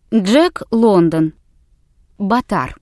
Джек Лондон. Батар.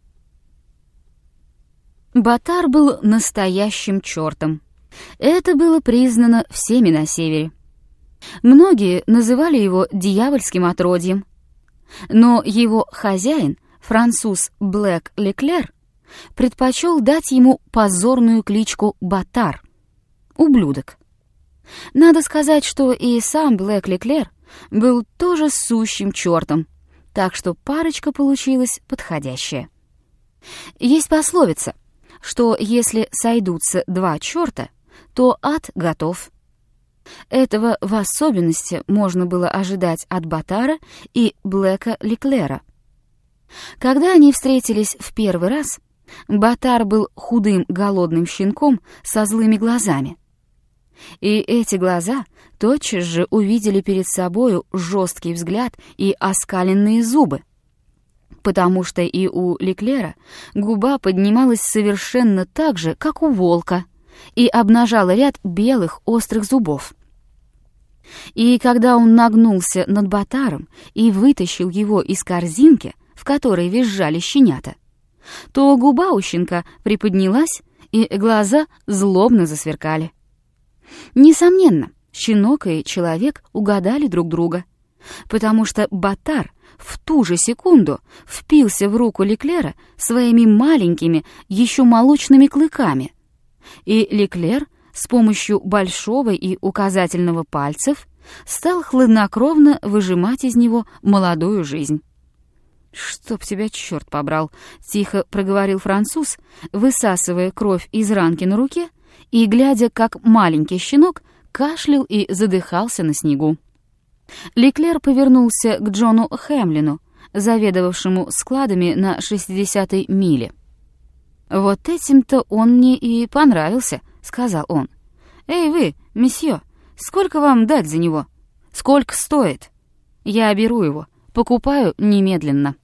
Батар был настоящим чертом. Это было признано всеми на севере. Многие называли его дьявольским отродьем. Но его хозяин, француз Блэк Леклер, предпочел дать ему позорную кличку Батар — ублюдок. Надо сказать, что и сам Блэк Леклер был тоже сущим чертом, так что парочка получилась подходящая. Есть пословица, что если сойдутся два черта, то ад готов. Этого в особенности можно было ожидать от Батара и Блэка Леклера. Когда они встретились в первый раз, Батар был худым голодным щенком со злыми глазами. И эти глаза тотчас же увидели перед собою жесткий взгляд и оскаленные зубы, потому что и у Леклера губа поднималась совершенно так же, как у волка, и обнажала ряд белых острых зубов. И когда он нагнулся над Батаром и вытащил его из корзинки, в которой визжали щенята, то губа у щенка приподнялась, и глаза злобно засверкали. Несомненно, щенок и человек угадали друг друга, потому что Батар в ту же секунду впился в руку Леклера своими маленькими, еще молочными клыками, и Леклер с помощью большого и указательного пальцев стал хладнокровно выжимать из него молодую жизнь. «Чтоб тебя черт побрал!» — тихо проговорил француз, высасывая кровь из ранки на руке и глядя, как маленький щенок кашлял и задыхался на снегу. Леклер повернулся к Джону Хемлину, заведовавшему складами на 60-й миле. «Вот этим-то он мне и понравился», — сказал он. «Эй вы, месье, сколько вам дать за него? Сколько стоит? Я беру его, покупаю немедленно».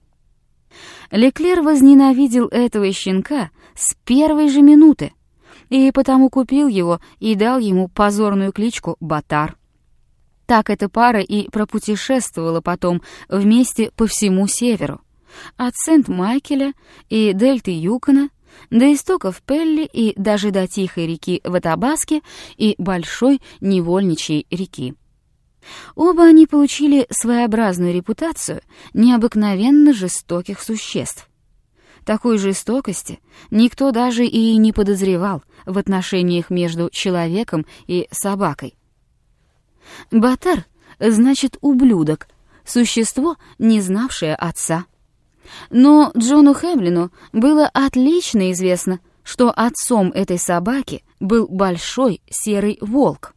Леклер возненавидел этого щенка с первой же минуты, и потому купил его и дал ему позорную кличку Батар. Так эта пара и пропутешествовала потом вместе по всему северу, от Сент-Майкеля и дельты Юкона до истоков Пелли и даже до Тихой реки в Атабаске и Большой Невольничьей реки. Оба они получили своеобразную репутацию необыкновенно жестоких существ. Такой жестокости никто даже и не подозревал в отношениях между человеком и собакой. Батар значит ублюдок, существо, не знавшее отца. Но Джону Хемлину было отлично известно, что отцом этой собаки был большой серый волк.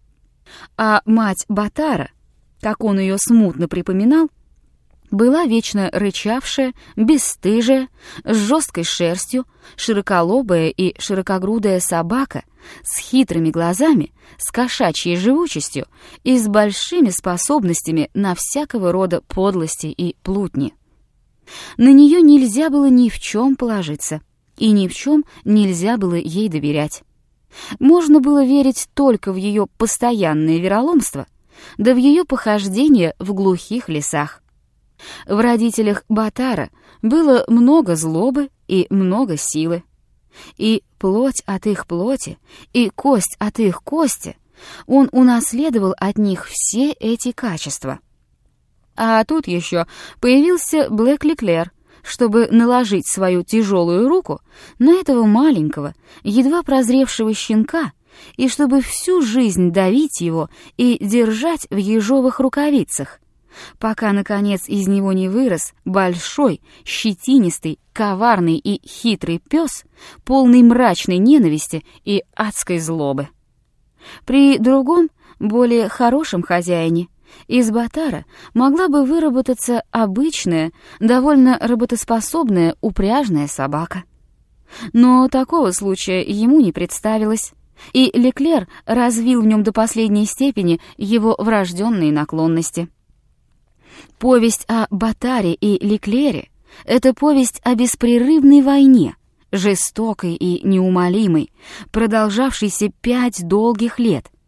А мать Батара, как он ее смутно припоминал, была вечно рычавшая, бесстыжая, с жесткой шерстью, широколобая и широкогрудая собака с хитрыми глазами, с кошачьей живучестью и с большими способностями на всякого рода подлости и плутни. На нее нельзя было ни в чем положиться, и ни в чем нельзя было ей доверять. Можно было верить только в ее постоянное вероломство, да в ее похождения в глухих лесах. В родителях Батара было много злобы и много силы. И плоть от их плоти, и кость от их кости он унаследовал от них все эти качества. А тут еще появился Блэк Леклер, чтобы наложить свою тяжелую руку на этого маленького, едва прозревшего щенка, и чтобы всю жизнь давить его и держать в ежовых рукавицах, пока, наконец, из него не вырос большой, щетинистый, коварный и хитрый пес, полный мрачной ненависти и адской злобы. При другом, более хорошем хозяине из Батара могла бы выработаться обычная, довольно работоспособная упряжная собака. Но такого случая ему не представилось, и Леклер развил в нем до последней степени его врожденные наклонности. Повесть о Батаре и Леклере — это повесть о беспрерывной войне, жестокой и неумолимой, продолжавшейся 5 долгих лет.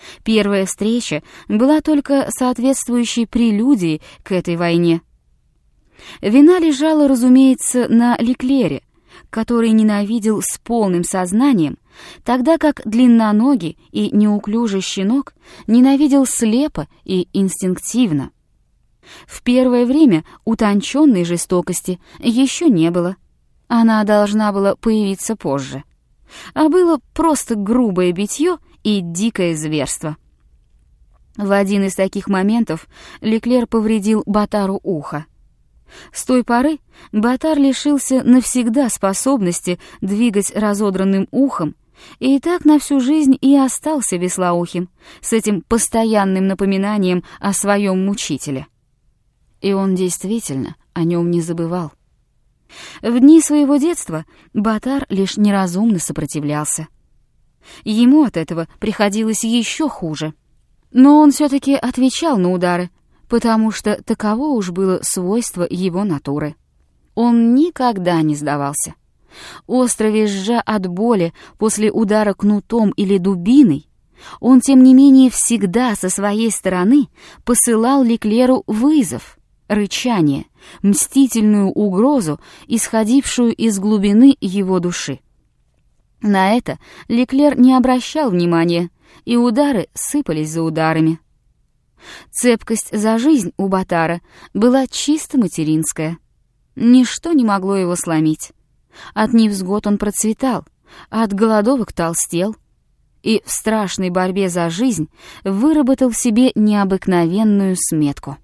Первая встреча была только соответствующей прелюдией к этой войне. Вина лежала, разумеется, на Леклере, который ненавидел с полным сознанием, тогда как длинноногий и неуклюжий щенок ненавидел слепо и инстинктивно. В первое время утонченной жестокости еще не было. Она должна была появиться позже. А было просто грубое битье и дикое зверство. В один из таких моментов Леклер повредил Ботару ухо. С той поры Ботар лишился навсегда способности двигать разодранным ухом, и так на всю жизнь и остался веслоухим, с этим постоянным напоминанием о своем мучителе. И он действительно о нем не забывал. В дни своего детства Ботар лишь неразумно сопротивлялся. Ему от этого приходилось еще хуже. Но он все-таки отвечал на удары, потому что таково уж было свойство его натуры. Он никогда не сдавался. Остро визжа от боли после удара кнутом или дубиной, он, тем не менее, всегда со своей стороны посылал Леклеру вызов, рычание, мстительную угрозу, исходившую из глубины его души. На это Леклер не обращал внимания, и удары сыпались за ударами. Цепкость за жизнь у Ботара была чисто материнская. Ничто не могло его сломить. От невзгод он процветал, от голодовок толстел, и в страшной борьбе за жизнь выработал в себе необыкновенную сметку.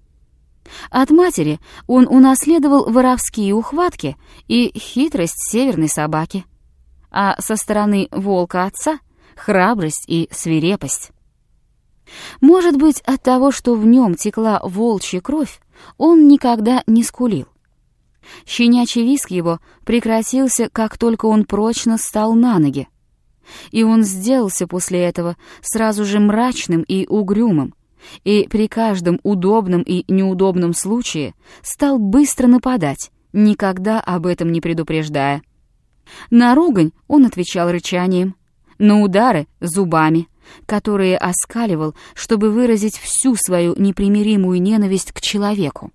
От матери он унаследовал воровские ухватки и хитрость северной собаки, а со стороны волка отца — храбрость и свирепость. Может быть, от того, что в нем текла волчья кровь, он никогда не скулил. Щенячий визг его прекратился, как только он прочно встал на ноги, и он сделался после этого сразу же мрачным и угрюмым, и при каждом удобном и неудобном случае стал быстро нападать, никогда об этом не предупреждая. На ругань он отвечал рычанием, на удары — зубами, которые оскаливал, чтобы выразить всю свою непримиримую ненависть к человеку.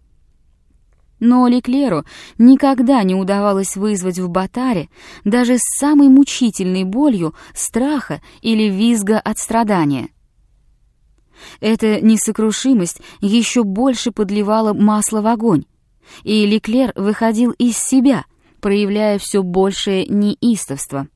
Но Леклеру никогда не удавалось вызвать в Ботаре даже с самой мучительной болью страха или визга от страдания. Эта несокрушимость еще больше подливала масло в огонь, и Леклер выходил из себя, проявляя все большее неистовство.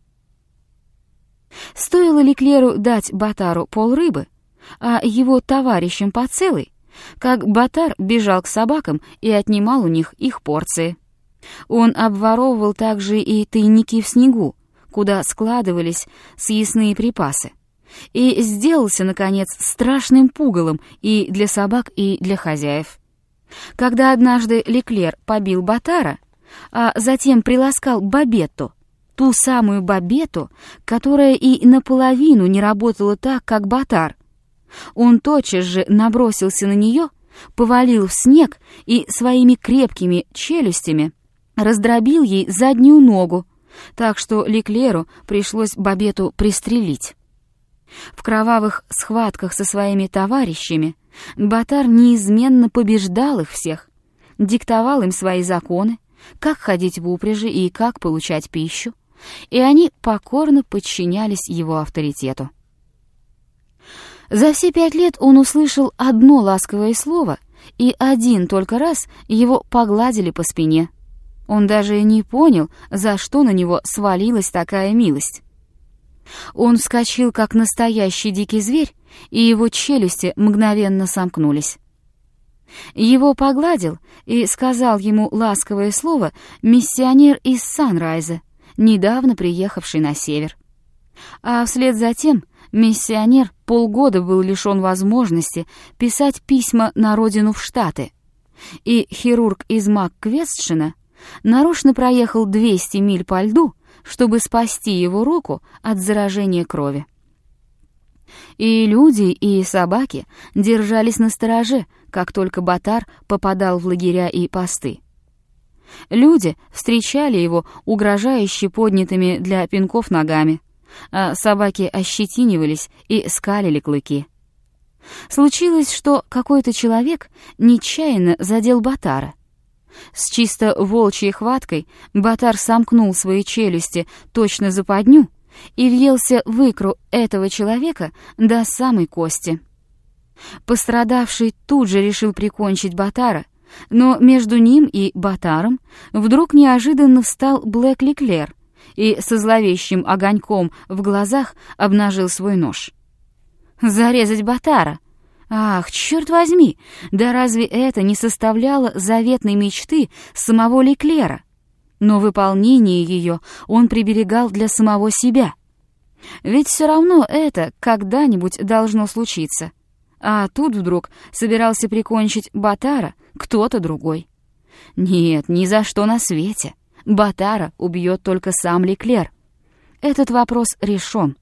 Стоило Леклеру дать Ботару полрыбы, а его товарищам по целой, как Ботар бежал к собакам и отнимал у них их порции. Он обворовывал также и тайники в снегу, куда складывались съестные припасы, и сделался, наконец, страшным пугалом и для собак, и для хозяев. Когда однажды Леклер побил Ботара, а затем приласкал Бабетту, ту самую Бабетту, которая и наполовину не работала так, как Ботар, он тотчас же набросился на нее, повалил в снег и своими крепкими челюстями раздробил ей заднюю ногу, так что Леклеру пришлось Бабетту пристрелить. В кровавых схватках со своими товарищами Ботар неизменно побеждал их всех, диктовал им свои законы, как ходить в упряжи и как получать пищу, и они покорно подчинялись его авторитету. За все 5 лет он услышал одно ласковое слово, и один только раз его погладили по спине. Он даже не понял, за что на него свалилась такая милость. Он вскочил, как настоящий дикий зверь, и его челюсти мгновенно сомкнулись. Его погладил и сказал ему ласковое слово миссионер из Санрайза, недавно приехавший на север. А вслед за тем миссионер полгода был лишен возможности писать письма на родину в Штаты, и хирург из Макквестшена нарочно проехал 200 миль по льду, чтобы спасти его руку от заражения крови. И люди, и собаки держались настороже, как только Ботар попадал в лагеря и посты. Люди встречали его угрожающе поднятыми для пинков ногами, а собаки ощетинивались и скалили клыки. Случилось, что какой-то человек нечаянно задел Батара. С чисто волчьей хваткой Батар сомкнул свои челюсти точно западню и въелся в икру этого человека до самой кости. Пострадавший тут же решил прикончить Батара, но между ним и Батаром вдруг неожиданно встал Блэк Леклер и со зловещим огоньком в глазах обнажил свой нож. Зарезать Батара? Ах, черт возьми, да разве это не составляло заветной мечты самого Леклера? Но выполнение ее он приберегал для самого себя. Ведь все равно это когда-нибудь должно случиться. А тут вдруг собирался прикончить Батара кто-то другой. Нет, ни за что на свете. Батара убьет только сам Леклер. Этот вопрос решен.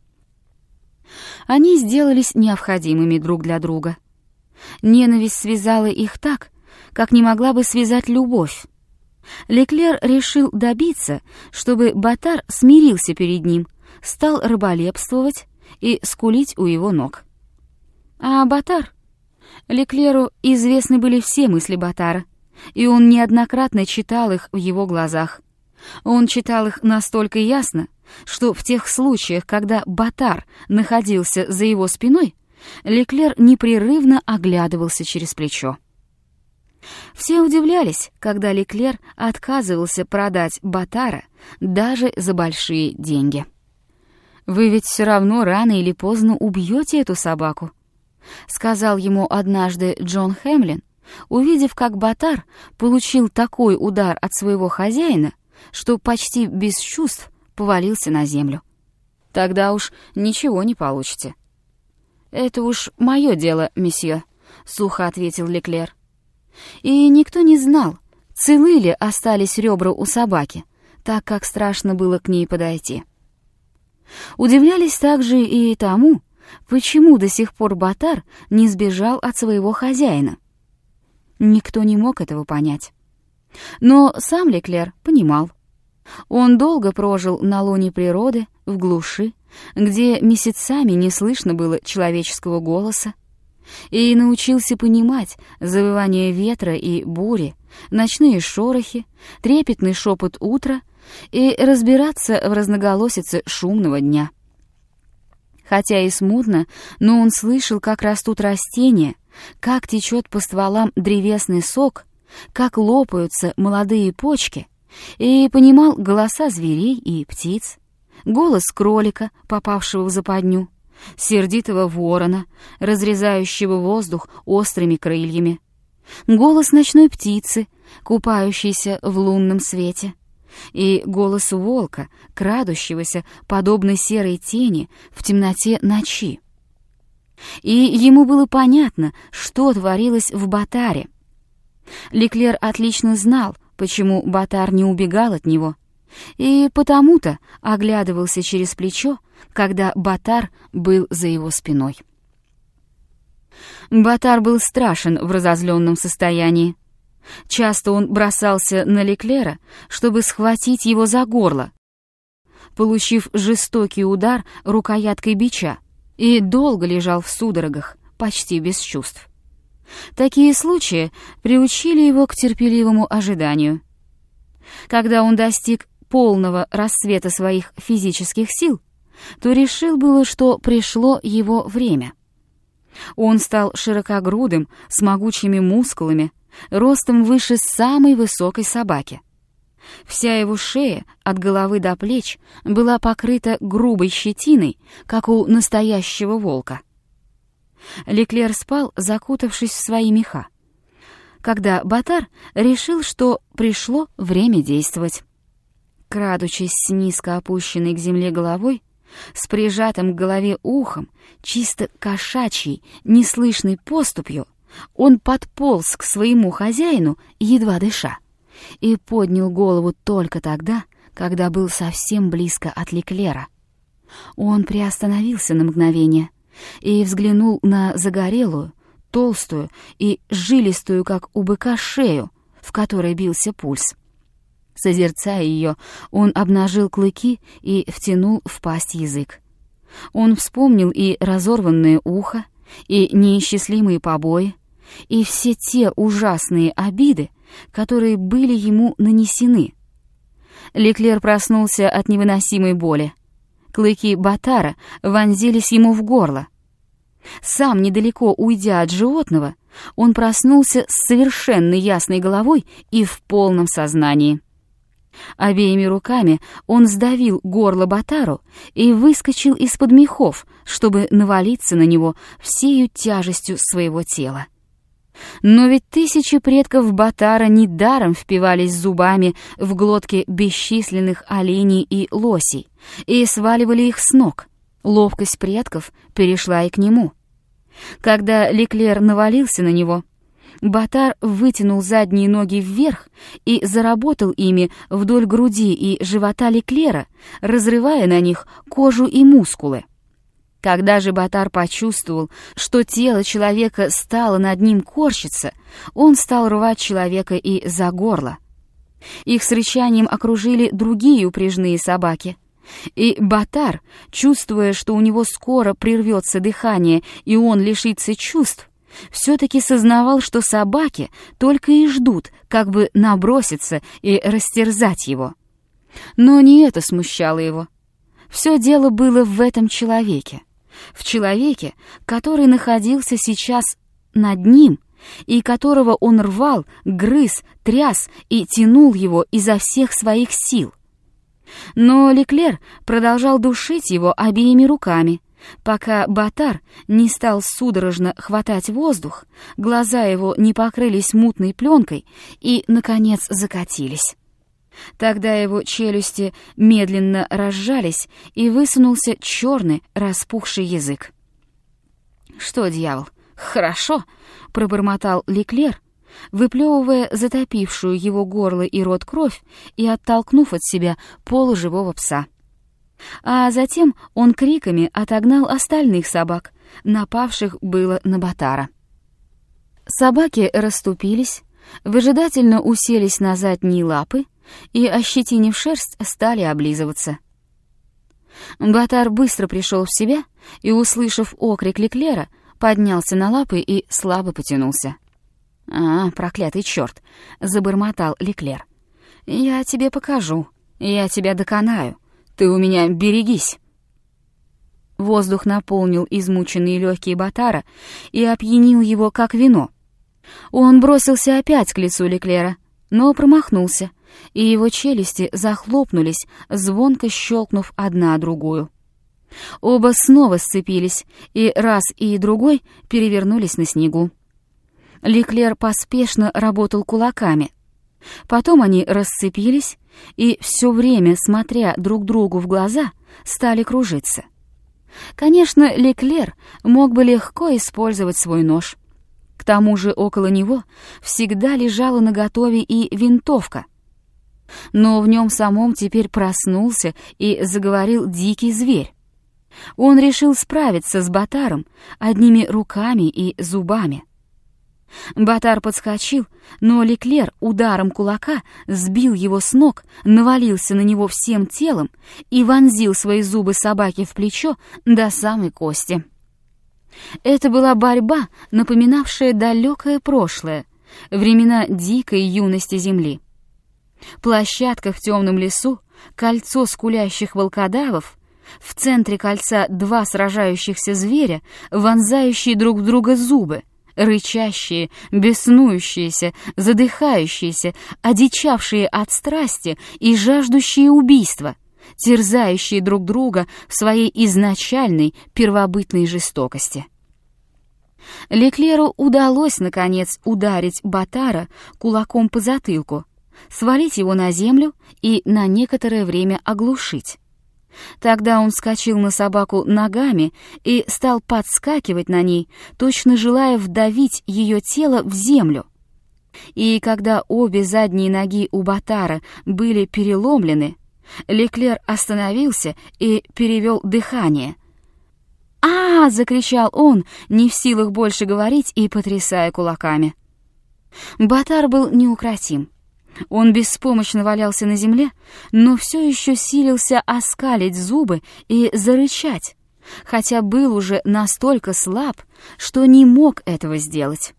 Они сделались необходимыми друг для друга. Ненависть связала их так, как не могла бы связать любовь. Леклер решил добиться, чтобы Батар смирился перед ним, стал раболепствовать и скулить у его ног. А Батар? Леклеру известны были все мысли Батара, и он неоднократно читал их в его глазах. Он читал их настолько ясно, что в тех случаях, когда Батар находился за его спиной, Леклер непрерывно оглядывался через плечо. Все удивлялись, когда Леклер отказывался продать Батара даже за большие деньги. «Вы ведь все равно рано или поздно убьете эту собаку», — сказал ему однажды Джон Хемлин, увидев, как Батар получил такой удар от своего хозяина, что почти без чувств повалился на землю. «Тогда уж ничего не получите». «Это уж мое дело, месье», — сухо ответил Леклер. И никто не знал, целы ли остались ребра у собаки, так как страшно было к ней подойти. Удивлялись также и тому, почему до сих пор Батар не сбежал от своего хозяина. Никто не мог этого понять. Но сам Леклер понимал. Он долго прожил на лоне природы, в глуши, где месяцами не слышно было человеческого голоса, и научился понимать завывание ветра и бури, ночные шорохи, трепетный шепот утра и разбираться в разноголосице шумного дня. Хотя и смутно, но он слышал, как растут растения, как течет по стволам древесный сок, как лопаются молодые почки, и понимал голоса зверей и птиц, голос кролика, попавшего в западню, сердитого ворона, разрезающего воздух острыми крыльями, голос ночной птицы, купающейся в лунном свете, и голос волка, крадущегося, подобно серой тени, в темноте ночи. И ему было понятно, что творилось в Батаре. Леклер отлично знал, почему Батар не убегал от него, и потому-то оглядывался через плечо, когда Батар был за его спиной. Батар был страшен в разозленном состоянии. Часто он бросался на Леклера, чтобы схватить его за горло, получив жестокий удар рукояткой бича, и долго лежал в судорогах, почти без чувств. Такие случаи приучили его к терпеливому ожиданию. Когда он достиг полного расцвета своих физических сил, то решил было, что пришло его время. Он стал широкогрудым, с могучими мускулами, ростом выше самой высокой собаки. Вся его шея от головы до плеч была покрыта грубой щетиной, как у настоящего волка. Леклер спал, закутавшись в свои меха, когда Батар решил, что пришло время действовать. Крадучись с низко опущенной к земле головой, с прижатым к голове ухом, чисто кошачьей, неслышной поступью, он подполз к своему хозяину, едва дыша, и поднял голову только тогда, когда был совсем близко от Леклера. Он приостановился на мгновение и взглянул на загорелую, толстую и жилистую, как у быка, шею, в которой бился пульс. Созерцая ее, он обнажил клыки и втянул в пасть язык. Он вспомнил и разорванное ухо, и неисчислимые побои, и все те ужасные обиды, которые были ему нанесены. Леклер проснулся от невыносимой боли. Клыки Батара вонзились ему в горло. Сам, недалеко уйдя от животного, он проснулся с совершенно ясной головой и в полном сознании. Обеими руками он сдавил горло Батару и выскочил из-под мехов, чтобы навалиться на него всею тяжестью своего тела. Но ведь тысячи предков Батара недаром впивались зубами в глотки бесчисленных оленей и лосей и сваливали их с ног. Ловкость предков перешла и к нему. Когда Леклер навалился на него, Батар вытянул задние ноги вверх и заработал ими вдоль груди и живота Леклера, разрывая на них кожу и мускулы. Когда же Батар почувствовал, что тело человека стало над ним корчиться, он стал рвать человека и за горло. Их с рычанием окружили другие упряжные собаки. И Батар, чувствуя, что у него скоро прервется дыхание и он лишится чувств, все-таки сознавал, что собаки только и ждут, как бы наброситься и растерзать его. Но не это смущало его. Все дело было в этом человеке. В человеке, который находился сейчас над ним, и которого он рвал, грыз, тряс и тянул его изо всех своих сил. Но Леклер продолжал душить его обеими руками, пока Батар не стал судорожно хватать воздух, глаза его не покрылись мутной пленкой и, наконец, закатились. Тогда его челюсти медленно разжались, и высунулся черный распухший язык. «Что, дьявол, хорошо!» — пробормотал Леклер, выплевывая затопившую его горло и рот кровь и оттолкнув от себя полуживого пса. А затем он криками отогнал остальных собак, напавших было на Батара. Собаки расступились, выжидательно уселись на задние лапы и, ощетинив шерсть, стали облизываться. Батар быстро пришел в себя и, услышав окрик Леклера, поднялся на лапы и слабо потянулся. «А, проклятый черт!» — забормотал Леклер. «Я тебе покажу, я тебя доконаю. Ты у меня берегись!» Воздух наполнил измученные легкие Батара и опьянил его, как вино. Он бросился опять к лицу Леклера, но промахнулся, и его челюсти захлопнулись, звонко щелкнув одна о другую. Оба снова сцепились, и раз и другой перевернулись на снегу. Леклер поспешно работал кулаками. Потом они расцепились и, все время смотря друг другу в глаза, стали кружиться. Конечно, Леклер мог бы легко использовать свой нож. К тому же около него всегда лежала наготове и винтовка. Но в нем самом теперь проснулся и заговорил дикий зверь. Он решил справиться с Батаром одними руками и зубами. Батар подскочил, но Леклер ударом кулака сбил его с ног, навалился на него всем телом и вонзил свои зубы собаке в плечо до самой кости. Это была борьба, напоминавшая далекое прошлое, времена дикой юности земли. Площадка в темном лесу, кольцо скулящих волкодавов, в центре кольца два сражающихся зверя, вонзающие друг в друга зубы, рычащие, беснующиеся, задыхающиеся, одичавшие от страсти и жаждущие убийства, терзающие друг друга в своей изначальной первобытной жестокости. Леклеру удалось, наконец, ударить Батара кулаком по затылку, свалить его на землю и на некоторое время оглушить. Тогда он вскочил на собаку ногами и стал подскакивать на ней, точно желая вдавить ее тело в землю. И когда обе задние ноги у Батара были переломлены, Леклер остановился и перевел дыхание. «А!» — закричал он, не в силах больше говорить и потрясая кулаками. Батар был неукротим. Он беспомощно валялся на земле, но все еще силился оскалить зубы и зарычать, хотя был уже настолько слаб, что не мог этого сделать.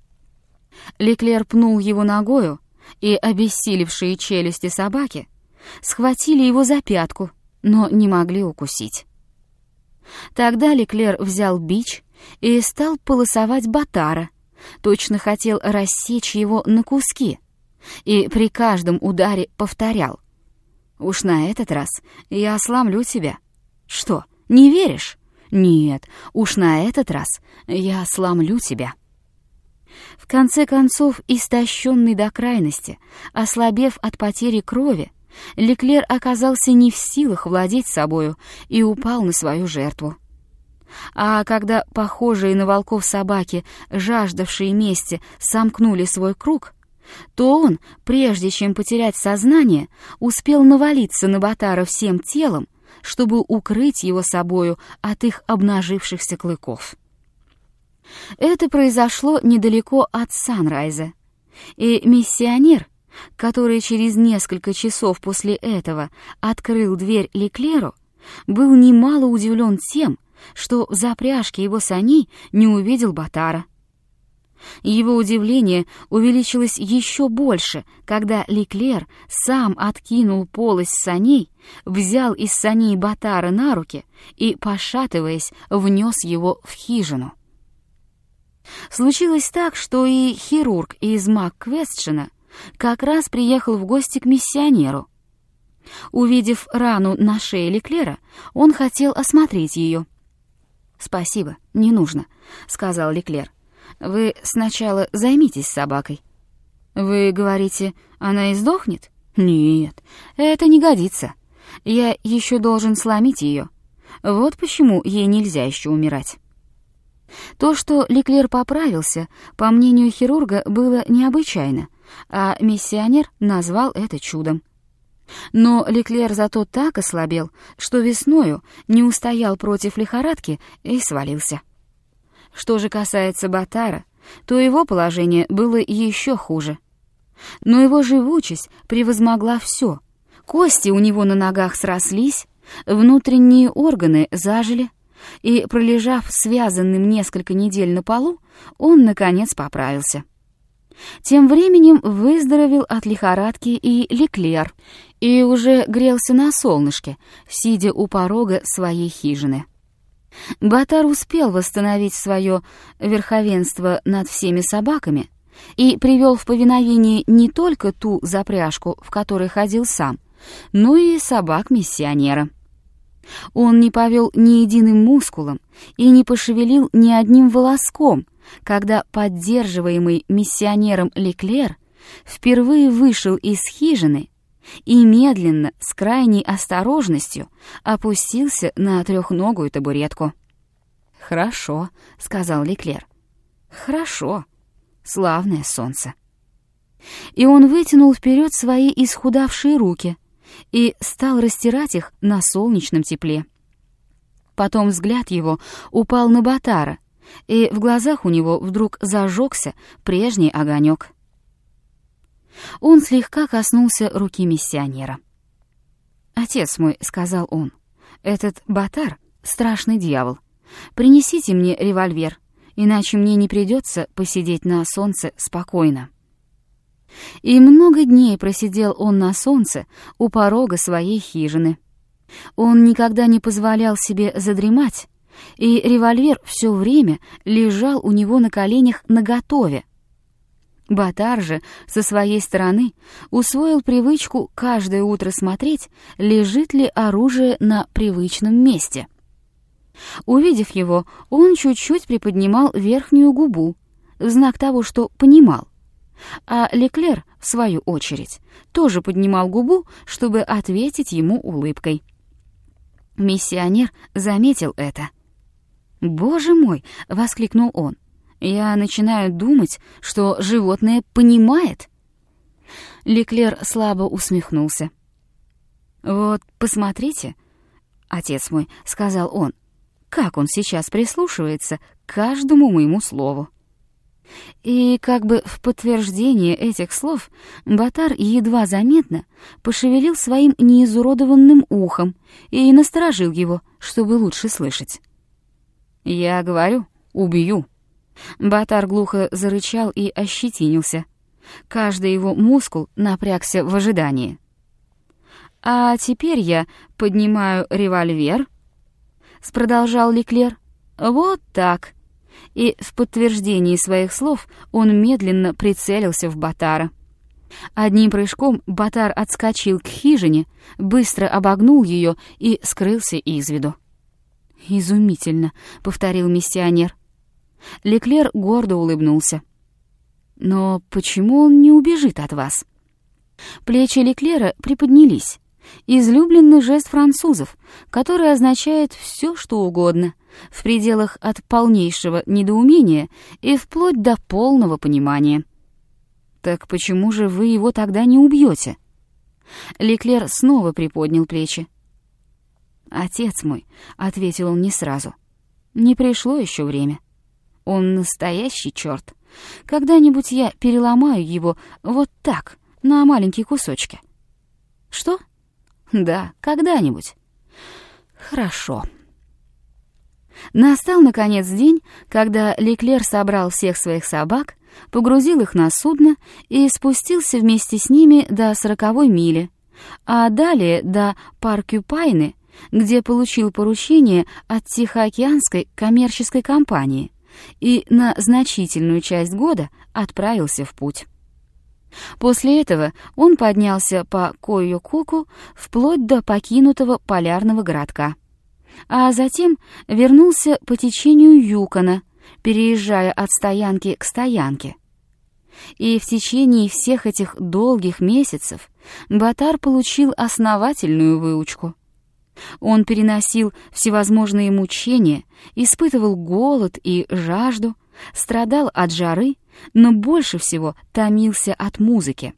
Леклер пнул его ногою, и обессилевшие челюсти собаки схватили его за пятку, но не могли укусить. Тогда Леклер взял бич и стал полосовать Ботара, точно хотел рассечь его на куски, и при каждом ударе повторял: «Уж на этот раз я сломлю тебя». «Что, не веришь?» «Нет, уж на этот раз я сломлю тебя». В конце концов, истощенный до крайности, ослабев от потери крови, Леклер оказался не в силах владеть собою и упал на свою жертву. А когда похожие на волков собаки, жаждавшие мести, сомкнули свой круг, то он, прежде чем потерять сознание, успел навалиться на Ботара всем телом, чтобы укрыть его собою от их обнажившихся клыков. Это произошло недалеко от Санрайза, и миссионер, который через несколько часов после этого открыл дверь Леклеру, был немало удивлен тем, что в запряжке его саней не увидел Ботара. Его удивление увеличилось еще больше, когда Леклер сам откинул полость саней, взял из саней Ботара на руки и, пошатываясь, внес его в хижину. Случилось так, что и хирург из Макквестшена как раз приехал в гости к миссионеру. Увидев рану на шее Леклера, он хотел осмотреть ее. «Спасибо, не нужно», — сказал Леклер. «Вы сначала займитесь собакой». «Вы говорите, она издохнет?» «Нет, это не годится. Я еще должен сломить ее. Вот почему ей нельзя еще умирать». То, что Леклер поправился, по мнению хирурга, было необычайно, а миссионер назвал это чудом. Но Леклер зато так ослабел, что весною не устоял против лихорадки и свалился. Что же касается Ботара, то его положение было еще хуже. Но его живучесть превозмогла все. Кости у него на ногах срослись, внутренние органы зажили, и, пролежав связанным несколько недель на полу, он, наконец, поправился. Тем временем выздоровел от лихорадки и Леклер, и уже грелся на солнышке, сидя у порога своей хижины. Ботар успел восстановить свое верховенство над всеми собаками и привел в повиновение не только ту запряжку, в которой ходил сам, но и собак миссионера. Он не повел ни единым мускулом и не пошевелил ни одним волоском, когда поддерживаемый миссионером Леклер впервые вышел из хижины и медленно, с крайней осторожностью, опустился на трехногую табуретку. «Хорошо», — сказал Леклер. «Хорошо. Славное солнце». И он вытянул вперед свои исхудавшие руки и стал растирать их на солнечном тепле. Потом взгляд его упал на Ботара, и в глазах у него вдруг зажегся прежний огонек. Он слегка коснулся руки миссионера. «Отец мой», — сказал он, — «этот Ботар — страшный дьявол. Принесите мне револьвер, иначе мне не придется посидеть на солнце спокойно». И много дней просидел он на солнце у порога своей хижины. Он никогда не позволял себе задремать, и револьвер все время лежал у него на коленях наготове. Ботар же, со своей стороны, усвоил привычку каждое утро смотреть, лежит ли оружие на привычном месте. Увидев его, он чуть-чуть приподнимал верхнюю губу, в знак того, что понимал. А Леклер, в свою очередь, тоже поднимал губу, чтобы ответить ему улыбкой. Миссионер заметил это. «Боже мой!» — воскликнул он. «Я начинаю думать, что животное понимает». Леклер слабо усмехнулся. «Вот, посмотрите, отец мой», — сказал он, — «как он сейчас прислушивается к каждому моему слову». И как бы в подтверждение этих слов Ботар едва заметно пошевелил своим неизуродованным ухом и насторожил его, чтобы лучше слышать. «Я говорю, убью». Ботар глухо зарычал и ощетинился. Каждый его мускул напрягся в ожидании. «А теперь я поднимаю револьвер», — продолжал Леклер. «Вот так». И в подтверждении своих слов он медленно прицелился в Ботара. Одним прыжком Ботар отскочил к хижине, быстро обогнул ее и скрылся из виду. «Изумительно», — повторил миссионер. Леклер гордо улыбнулся. «Но почему он не убежит от вас?» Плечи Леклера приподнялись. Излюбленный жест французов, который означает все, что угодно, в пределах от полнейшего недоумения и вплоть до полного понимания. «Так почему же вы его тогда не убьете?» Леклер снова приподнял плечи. «Отец мой», — ответил он не сразу, — «не пришло еще время. Он настоящий черт. Когда-нибудь я переломаю его вот так, на маленькие кусочки». «Что?» «Да, когда-нибудь». «Хорошо». Настал, наконец, день, когда Леклер собрал всех своих собак, погрузил их на судно и спустился вместе с ними до 40-й мили, а далее до Паркюпайны, где получил поручение от Тихоокеанской коммерческой компании и на значительную часть года отправился в путь. После этого он поднялся по Койо-Куку вплоть до покинутого полярного городка, а затем вернулся по течению Юкона, переезжая от стоянки к стоянке. И в течение всех этих долгих месяцев Ботар получил основательную выучку. Он переносил всевозможные мучения, испытывал голод и жажду, страдал от жары, но больше всего томился от музыки.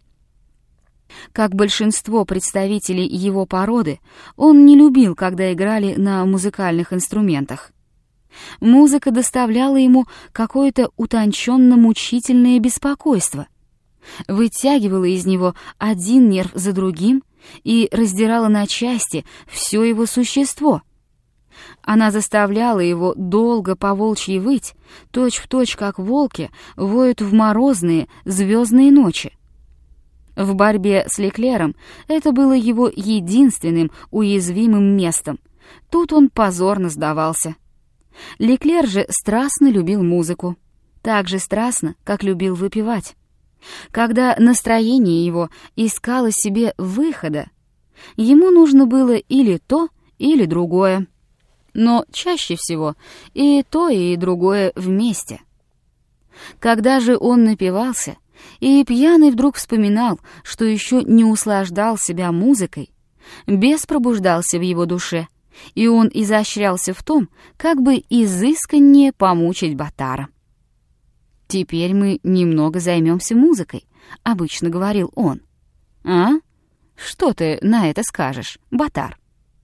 Как большинство представителей его породы, он не любил, когда играли на музыкальных инструментах. Музыка доставляла ему какое-то утонченно-мучительное беспокойство, вытягивала из него один нерв за другим и раздирала на части все его существо. Она заставляла его долго по-волчьи выть, точь-в-точь, как волки воют в морозные звездные ночи. В борьбе с Леклером это было его единственным уязвимым местом. Тут он позорно сдавался. Леклер же страстно любил музыку, так же страстно, как любил выпивать. Когда настроение его искало себе выхода, ему нужно было или то, или другое. Но чаще всего и то, и другое вместе. Когда же он напивался, и пьяный вдруг вспоминал, что еще не услаждал себя музыкой, бес пробуждался в его душе, и он изощрялся в том, как бы изысканнее помучить Ботара. «Теперь мы немного займемся музыкой», — обычно говорил он. «А? Что ты на это скажешь, Ботар?»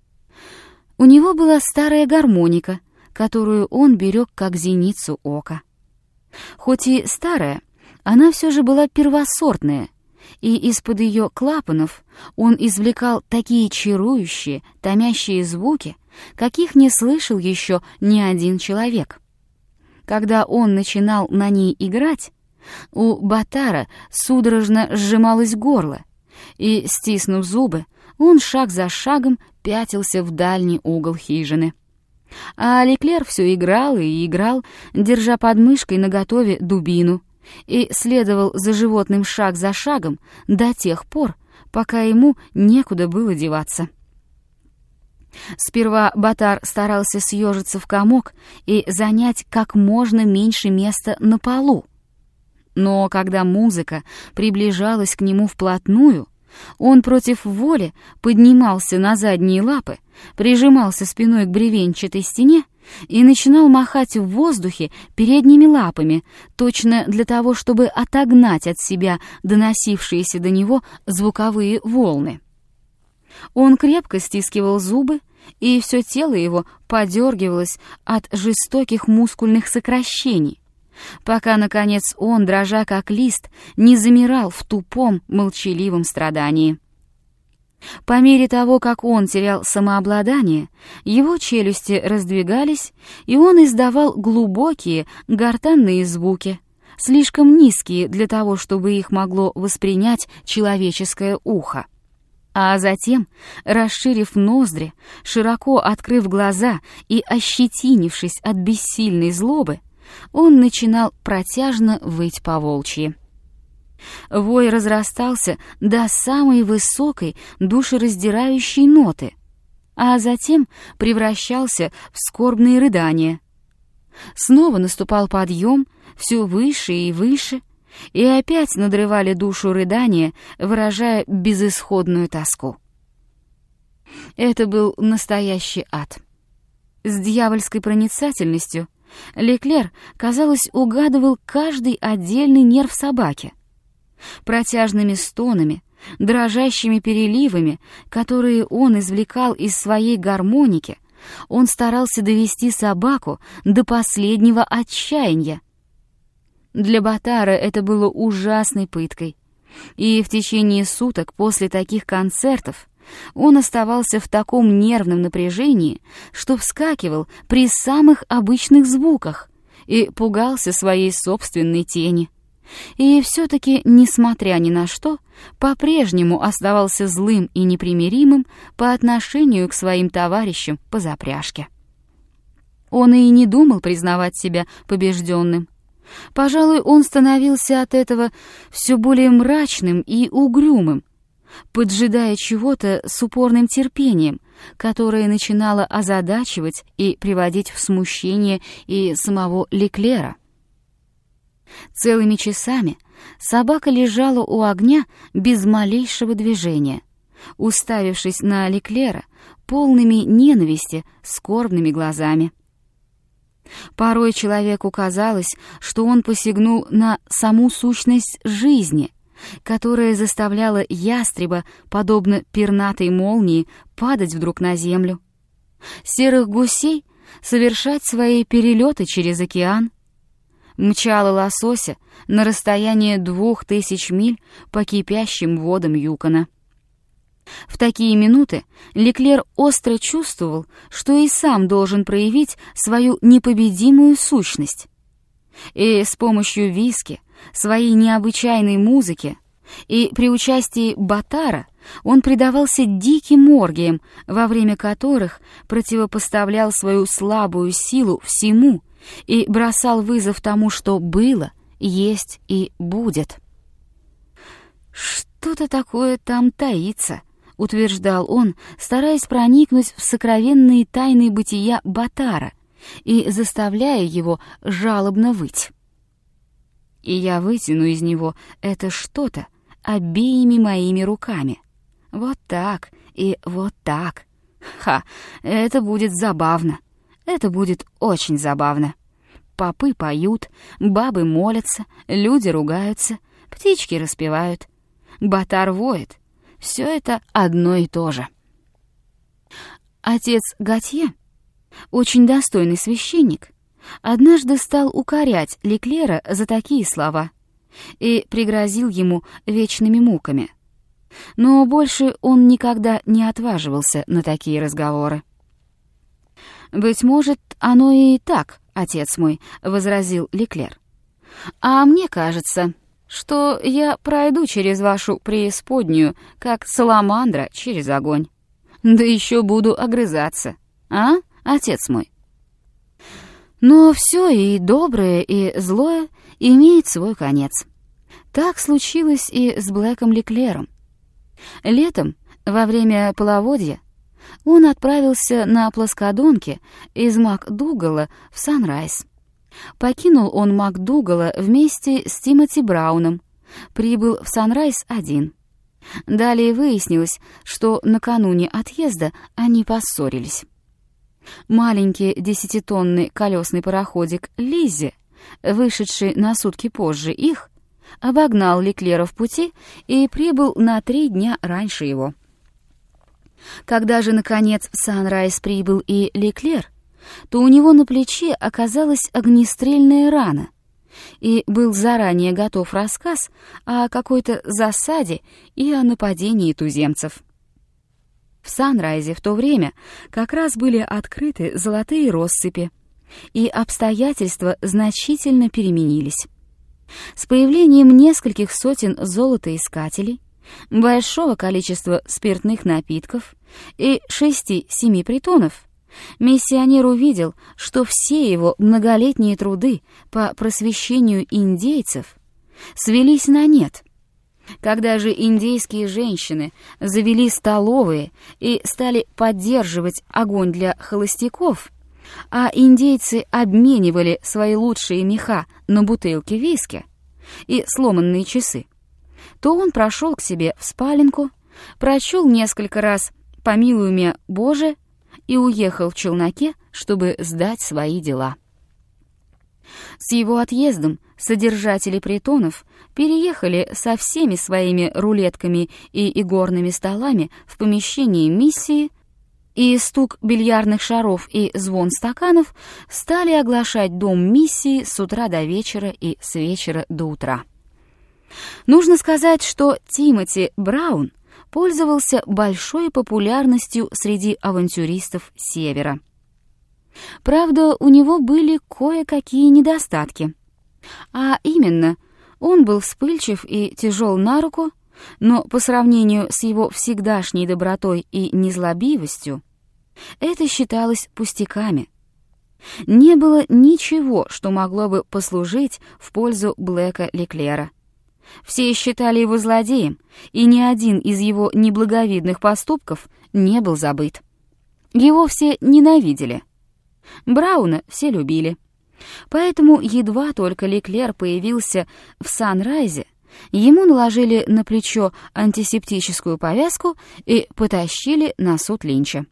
У него была старая гармоника, которую он берег как зеницу ока. Хоть и старая, она все же была первосортная, и из-под ее клапанов он извлекал такие чарующие, томящие звуки, каких не слышал еще ни один человек. Когда он начинал на ней играть, у Ботара судорожно сжималось горло, и, стиснув зубы, он шаг за шагом пятился в дальний угол хижины. А Леклер все играл и играл, держа под мышкой наготове дубину, и следовал за животным шаг за шагом до тех пор, пока ему некуда было деваться. Сперва Ботар старался съежиться в комок и занять как можно меньше места на полу. Но когда музыка приближалась к нему вплотную, он против воли поднимался на задние лапы, прижимался спиной к бревенчатой стене и начинал махать в воздухе передними лапами, точно для того, чтобы отогнать от себя доносившиеся до него звуковые волны. Он крепко стискивал зубы, и все тело его подергивалось от жестоких мускульных сокращений, пока, наконец, он, дрожа как лист, не замирал в тупом, молчаливом страдании. По мере того, как он терял самообладание, его челюсти раздвигались, и он издавал глубокие, гортанные звуки, слишком низкие для того, чтобы их могло воспринять человеческое ухо. А затем, расширив ноздри, широко открыв глаза и ощетинившись от бессильной злобы, он начинал протяжно выть по-волчьи. Вой разрастался до самой высокой, душераздирающей ноты, а затем превращался в скорбные рыдания. Снова наступал подъем, все выше и выше, и опять надрывали душу рыдания, выражая безысходную тоску. Это был настоящий ад. С дьявольской проницательностью Леклер, казалось, угадывал каждый отдельный нерв собаки. Протяжными стонами, дрожащими переливами, которые он извлекал из своей гармоники, он старался довести собаку до последнего отчаяния. Для Ботара это было ужасной пыткой, и в течение суток после таких концертов он оставался в таком нервном напряжении, что вскакивал при самых обычных звуках и пугался своей собственной тени. И все-таки, несмотря ни на что, по-прежнему оставался злым и непримиримым по отношению к своим товарищам по запряжке. Он и не думал признавать себя побежденным. Пожалуй, он становился от этого все более мрачным и угрюмым, поджидая чего-то с упорным терпением, которое начинало озадачивать и приводить в смущение и самого Леклера. Целыми часами собака лежала у огня без малейшего движения, уставившись на Леклера полными ненависти скорбными глазами. Порой человеку казалось, что он посягнул на саму сущность жизни, которая заставляла ястреба, подобно пернатой молнии, падать вдруг на землю, серых гусей совершать свои перелеты через океан, мчала лосося на расстояние 2000 миль по кипящим водам Юкона. В такие минуты Леклер остро чувствовал, что и сам должен проявить свою непобедимую сущность. И с помощью виски, своей необычайной музыки и при участии Ботара он предавался диким оргиям, во время которых противопоставлял свою слабую силу всему и бросал вызов тому, что было, есть и будет. «Что-то такое там таится», — утверждал он, стараясь проникнуть в сокровенные тайны бытия Ботара и заставляя его жалобно выть. «И я вытяну из него это что-то обеими моими руками. Вот так и вот так. Ха, это будет забавно. Это будет очень забавно. Попы поют, бабы молятся, люди ругаются, птички распевают. Ботар воет. Все это одно и то же». Отец Готье, очень достойный священник, однажды стал укорять Леклера за такие слова и пригрозил ему вечными муками. Но больше он никогда не отваживался на такие разговоры. «Быть может, оно и так, отец мой», — возразил Леклер. «А мне кажется, что я пройду через вашу преисподнюю, как саламандра через огонь. Да еще буду огрызаться, а, отец мой?» Но все и доброе, и злое имеет свой конец. Так случилось и с Блэком Леклером. Летом, во время половодья, он отправился на плоскодонке из МакДугала в Санрайз. Покинул он МакДугала вместе с Тимоти Брауном, прибыл в Санрайз один. Далее выяснилось, что накануне отъезда они поссорились. Маленький 10-тонный колесный пароходик «Лиззи», вышедший на сутки позже их, обогнал Леклера в пути и прибыл на 3 дня раньше его. Когда же, наконец, в Санрайз прибыл и Леклер, то у него на плече оказалась огнестрельная рана, и был заранее готов рассказ о какой-то засаде и о нападении туземцев. В Санрайзе в то время как раз были открыты золотые россыпи, и обстоятельства значительно переменились. С появлением нескольких сотен золотоискателей, большого количества спиртных напитков и 6-7 притонов, миссионер увидел, что все его многолетние труды по просвещению индейцев свелись на нет. Когда же индейские женщины завели столовые и стали поддерживать огонь для холостяков, а индейцы обменивали свои лучшие меха на бутылки виски и сломанные часы, то он прошел к себе в спаленку, прочел несколько раз «Помилуй меня, Боже» и уехал в челноке, чтобы сдать свои дела. С его отъездом содержатели притонов переехали со всеми своими рулетками и игорными столами в помещение миссии, и стук бильярдных шаров и звон стаканов стали оглашать дом миссии с утра до вечера и с вечера до утра. Нужно сказать, что Тимоти Браун пользовался большой популярностью среди авантюристов Севера. Правда, у него были кое-какие недостатки. А именно, он был вспыльчив и тяжел на руку, но по сравнению с его всегдашней добротой и незлобивостью, это считалось пустяками. Не было ничего, что могло бы послужить в пользу Блэка Леклера. Все считали его злодеем, и ни один из его неблаговидных поступков не был забыт. Его все ненавидели. Брауна все любили. Поэтому едва только Леклер появился в Санрайзе, ему наложили на плечо антисептическую повязку и потащили на суд Линча.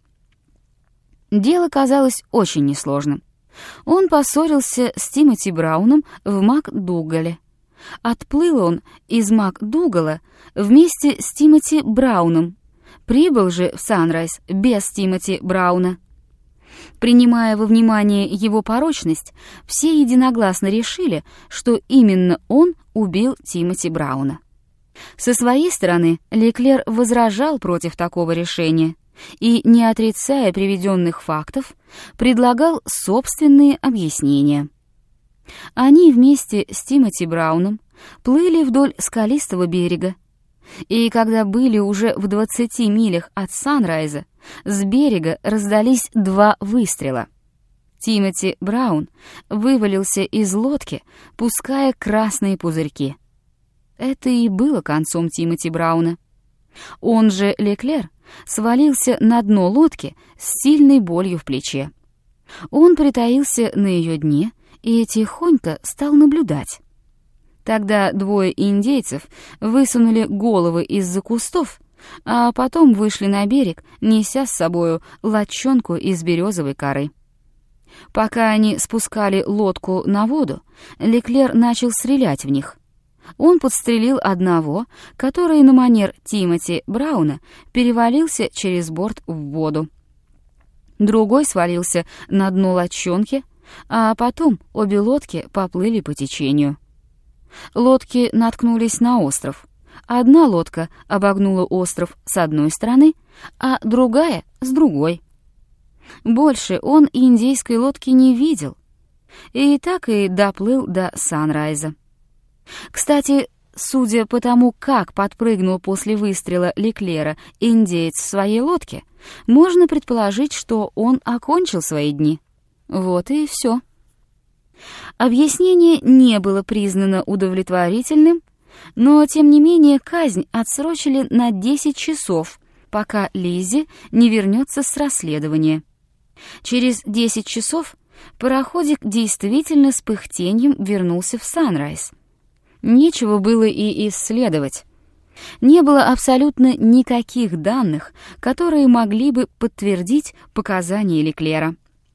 Дело казалось очень несложным. Он поссорился с Тимоти Брауном в МакДугалле. Отплыл он из МакДугалла вместе с Тимоти Брауном, прибыл же в Санрайз без Тимоти Брауна. Принимая во внимание его порочность, все единогласно решили, что именно он убил Тимоти Брауна. Со своей стороны Леклер возражал против такого решения и, не отрицая приведенных фактов, предлагал собственные объяснения. Они вместе с Тимоти Брауном плыли вдоль скалистого берега, и когда были уже в 20 милях от Санрайза, с берега раздались 2 выстрела. Тимоти Браун вывалился из лодки, пуская красные пузырьки. Это и было концом Тимоти Брауна. Он же, Леклер, свалился на дно лодки с сильной болью в плече. Он притаился на ее дне и тихонько стал наблюдать. Тогда 2 индейцев высунули головы из-за кустов, а потом вышли на берег, неся с собою лодчонку из березовой коры. Пока они спускали лодку на воду, Леклер начал стрелять в них. Он подстрелил одного, который на манер Тимоти Брауна перевалился через борт в воду. Другой свалился на дно лодчонки, а потом обе лодки поплыли по течению. Лодки наткнулись на остров. Одна лодка обогнула остров с одной стороны, а другая — с другой. Больше он индейской лодки не видел, и так и доплыл до Санрайза. Кстати, судя по тому, как подпрыгнул после выстрела Леклера индеец в своей лодке, можно предположить, что он окончил свои дни. Вот и все. Объяснение не было признано удовлетворительным, но, тем не менее, казнь отсрочили на 10 часов, пока Лиззи не вернется с расследования. Через 10 часов пароходик действительно с пыхтеньем вернулся в Санрайз. Нечего было и исследовать. Не было абсолютно никаких данных, которые могли бы подтвердить показания Леклера.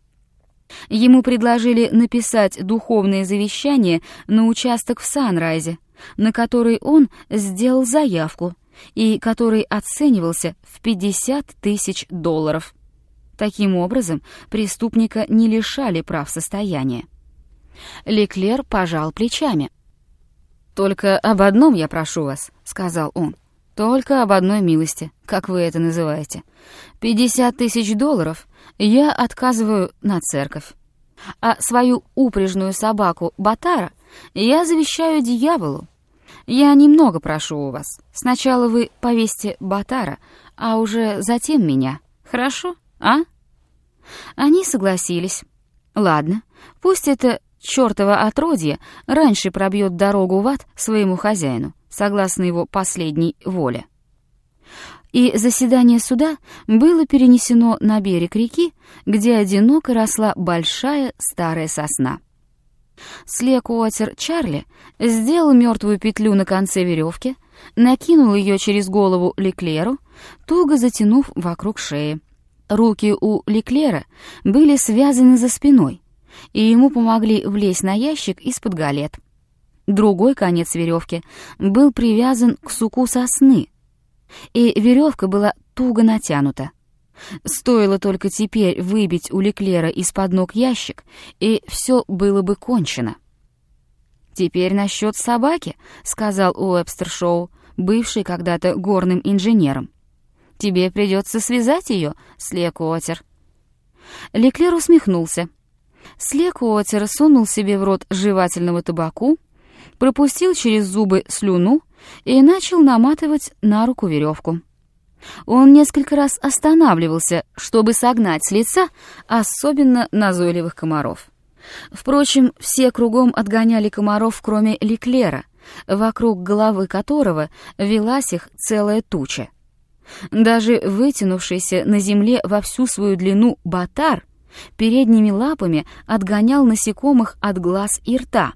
Ему предложили написать духовное завещание на участок в Санрайзе, на который он сделал заявку и который оценивался в $50 000. Таким образом, преступника не лишали прав состояния. Леклер пожал плечами. «Только об одном я прошу вас», — сказал он. «Только об одной милости, как вы это называете. 50 тысяч долларов я отказываю на церковь. А свою упряжную собаку Батара я завещаю дьяволу. Я немного прошу у вас. Сначала вы повесьте Батара, а уже затем меня. Хорошо, а?» Они согласились. «Ладно, пусть это чёртово отродье раньше пробьет дорогу в ад своему хозяину, согласно его последней воле». И заседание суда было перенесено на берег реки, где одиноко росла большая старая сосна. Слекуотер Чарли сделал мертвую петлю на конце веревки, накинул ее через голову Леклеру, туго затянув вокруг шеи. Руки у Леклера были связаны за спиной, и ему помогли влезть на ящик из-под галет. Другой конец веревки был привязан к суку сосны, и веревка была туго натянута. Стоило только теперь выбить у Леклера из-под ног ящик, и все было бы кончено. «Теперь насчет собаки», — сказал Уэбстер Шоу, бывший когда-то горным инженером. «Тебе придется связать ее, Слекуотер». Леклер усмехнулся. Слекуотер сунул себе в рот жевательного табаку, пропустил через зубы слюну и начал наматывать на руку веревку. Он несколько раз останавливался, чтобы согнать с лица особенно назойливых комаров. Впрочем, все кругом отгоняли комаров, кроме Леклера, вокруг головы которого велась их целая туча. Даже вытянувшийся на земле во всю свою длину Батар передними лапами отгонял насекомых от глаз и рта.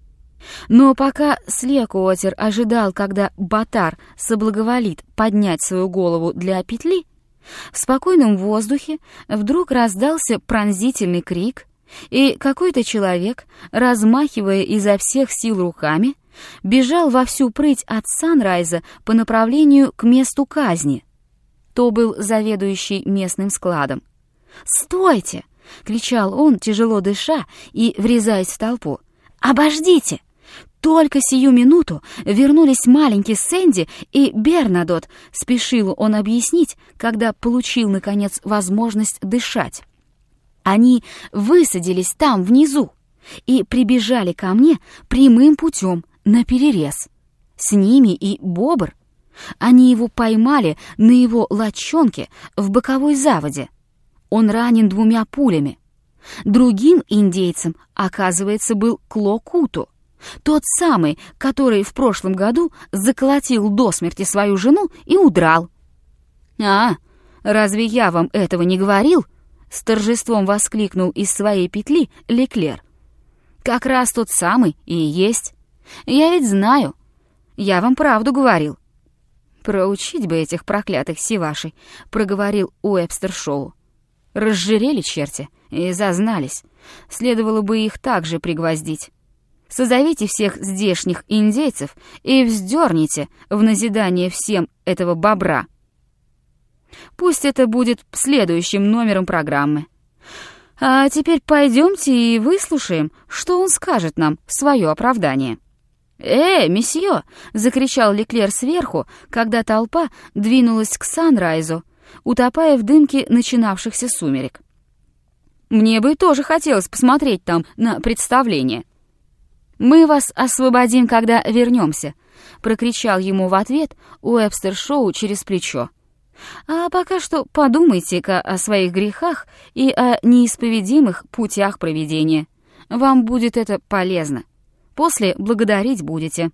Но пока Слекуотер ожидал, когда Батар соблаговолит поднять свою голову для петли, в спокойном воздухе вдруг раздался пронзительный крик, и какой-то человек, размахивая изо всех сил руками, бежал во всю прыть от Санрайза по направлению к месту казни. То был заведующий местным складом. «Стойте!» — кричал он, тяжело дыша и врезаясь в толпу. «Обождите! Только сию минуту вернулись маленький Сэнди и Бернадот», — спешил он объяснить, когда получил, наконец, возможность дышать. «Они высадились там, внизу, и прибежали ко мне прямым путем, наперерез. С ними и бобр. Они его поймали на его лодчонке в боковой заводе. Он ранен 2 пулями. Другим индейцем, оказывается, был Кло Куту, тот самый, который в прошлом году заколотил до смерти свою жену и удрал». «А, разве я вам этого не говорил?» — с торжеством воскликнул из своей петли Леклер. «Как раз тот самый и есть. Я ведь знаю. Я вам правду говорил». «Проучить бы этих проклятых сивашей», — проговорил Уэбстер Шоу. «Разжирели черти и зазнались. Следовало бы их также пригвоздить. Созовите всех здешних индейцев и вздерните в назидание всем этого бобра. Пусть это будет следующим номером программы. А теперь пойдемте и выслушаем, что он скажет нам в свое оправдание». Месье!» — закричал Леклер сверху, когда толпа двинулась к Санрайзу, утопая в дымке начинавшихся сумерек. «Мне бы тоже хотелось посмотреть там на представление». «Мы вас освободим, когда вернемся», — прокричал ему в ответ Уэбстер Шоу через плечо. «А пока что подумайте-ка о своих грехах и о неисповедимых путях провидения. Вам будет это полезно. После благодарить будете».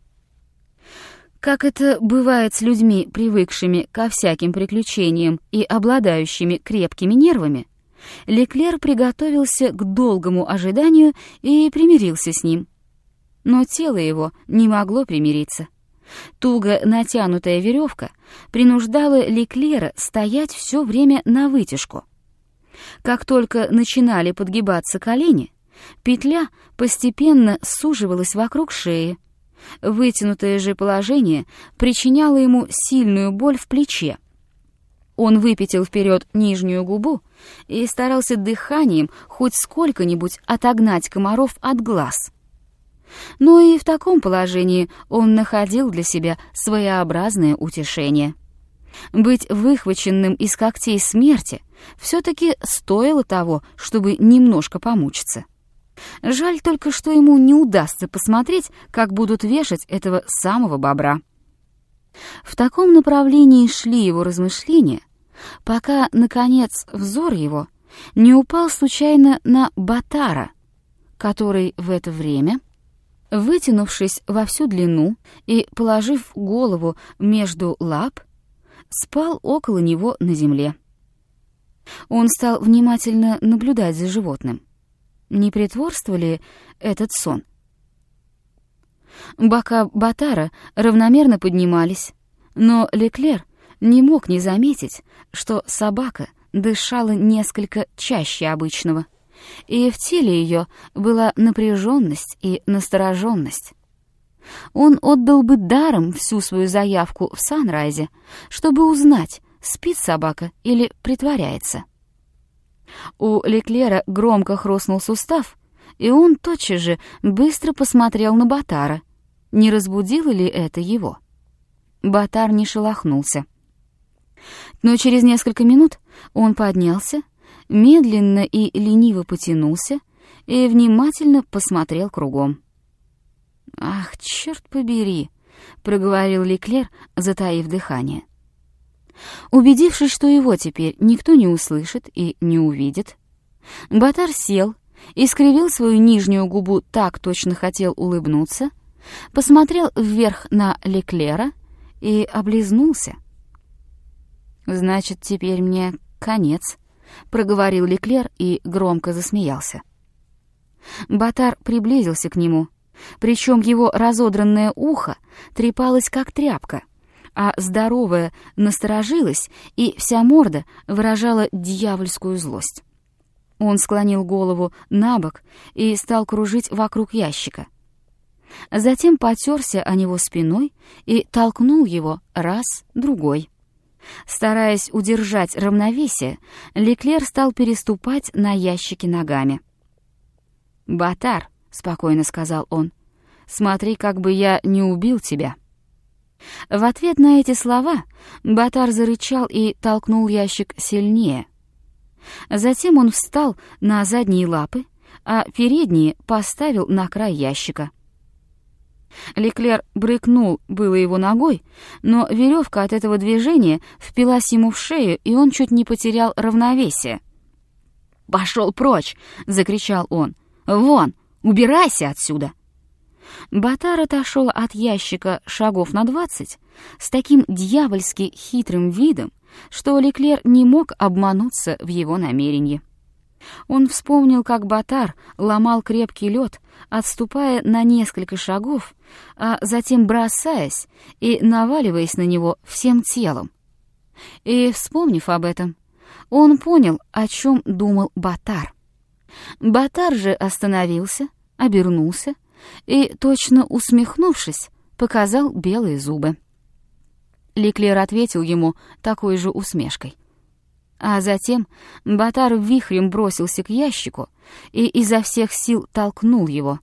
Как это бывает с людьми, привыкшими ко всяким приключениям и обладающими крепкими нервами, Леклер приготовился к долгому ожиданию и примирился с ним. Но тело его не могло примириться. Туго натянутая веревка принуждала Леклера стоять все время навытяжку. Как только начинали подгибаться колени, петля постепенно суживалась вокруг шеи. Вытянутое же положение причиняло ему сильную боль в плече. Он выпятил вперед нижнюю губу и старался дыханием хоть сколько-нибудь отогнать комаров от глаз. Но и в таком положении он находил для себя своеобразное утешение. Быть выхваченным из когтей смерти все-таки стоило того, чтобы немножко помучиться. Жаль только, что ему не удастся посмотреть, как будут вешать этого самого бобра. В таком направлении шли его размышления, пока, наконец, взор его не упал случайно на Батара, который в это время, вытянувшись во всю длину и положив голову между лап, спал около него на земле. Он стал внимательно наблюдать за животным. Не притворство ли этот сон? Бока Батара равномерно поднимались, но Леклер не мог не заметить, что собака дышала несколько чаще обычного, и в теле ее была напряженность и настороженность. Он отдал бы даром всю свою заявку в Санрайзе, чтобы узнать, спит собака или притворяется. У Леклера громко хрустнул сустав, и он тотчас же быстро посмотрел на Батара. Не разбудило ли это его? Батар не шелохнулся. Но через несколько минут он поднялся, медленно и лениво потянулся и внимательно посмотрел кругом. «Ах, черт побери!» — проговорил Леклер, затаив дыхание. Убедившись, что его теперь никто не услышит и не увидит, Батар сел и скривил свою нижнюю губу так, точно хотел улыбнуться, посмотрел вверх на Леклера и облизнулся. «Значит, теперь мне конец», — проговорил Леклер и громко засмеялся. Батар приблизился к нему, причем его разодранное ухо трепалось, как тряпка, а здоровая насторожилась, и вся морда выражала дьявольскую злость. Он склонил голову набок и стал кружить вокруг ящика. Затем потерся о него спиной и толкнул его раз, другой. Стараясь удержать равновесие, Леклер стал переступать на ящике ногами. «Батар», — спокойно сказал он, — «смотри, как бы я не убил тебя». В ответ на эти слова Батар зарычал и толкнул ящик сильнее. Затем он встал на задние лапы, а передние поставил на край ящика. Леклер брыкнул было его ногой, но веревка от этого движения впилась ему в шею, и он чуть не потерял равновесие. «Пошел прочь!» — закричал он. «Вон! Убирайся отсюда!» Батар отошел от ящика шагов на 20 с таким дьявольски хитрым видом, что Леклер не мог обмануться в его намерении. Он вспомнил, как Батар ломал крепкий лед, отступая на несколько шагов, а затем бросаясь и наваливаясь на него всем телом. И, вспомнив об этом, он понял, о чем думал Батар. Батар же остановился, обернулся и, точно усмехнувшись, показал белые зубы. Леклер ответил ему такой же усмешкой. А затем Батар вихрем бросился к ящику и изо всех сил толкнул его.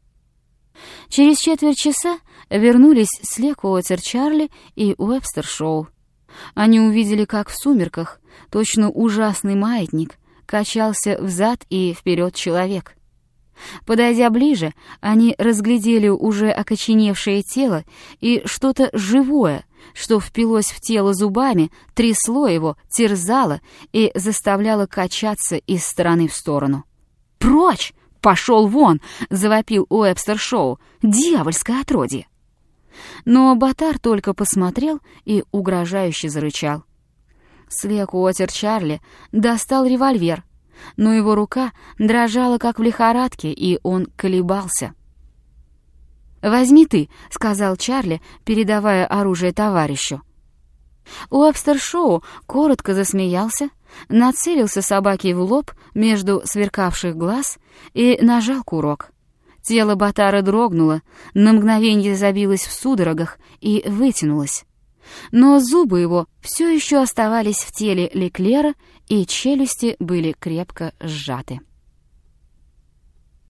Через четверть часа вернулись Слекуотер Чарли и Уэбстер Шоу. Они увидели, как в сумерках, точно ужасный маятник, качался взад и вперед человек. Подойдя ближе, они разглядели уже окоченевшее тело и что-то живое, что впилось в тело зубами, трясло его, терзало и заставляло качаться из стороны в сторону. «Прочь! Пошел вон!» — завопил Уэбстер Шоу. «Дьявольское отродье!» Но Батар только посмотрел и угрожающе зарычал. Слекуотер Чарли достал револьвер, но его рука дрожала, как в лихорадке, и он колебался. «Возьми ты», — сказал Чарли, передавая оружие товарищу. Уэбстер Шоу коротко засмеялся, нацелился собаке в лоб между сверкавших глаз и нажал курок. Тело Батара дрогнуло, на мгновенье забилось в судорогах и вытянулось. но зубы его все еще оставались в теле Леклера, и челюсти были крепко сжаты.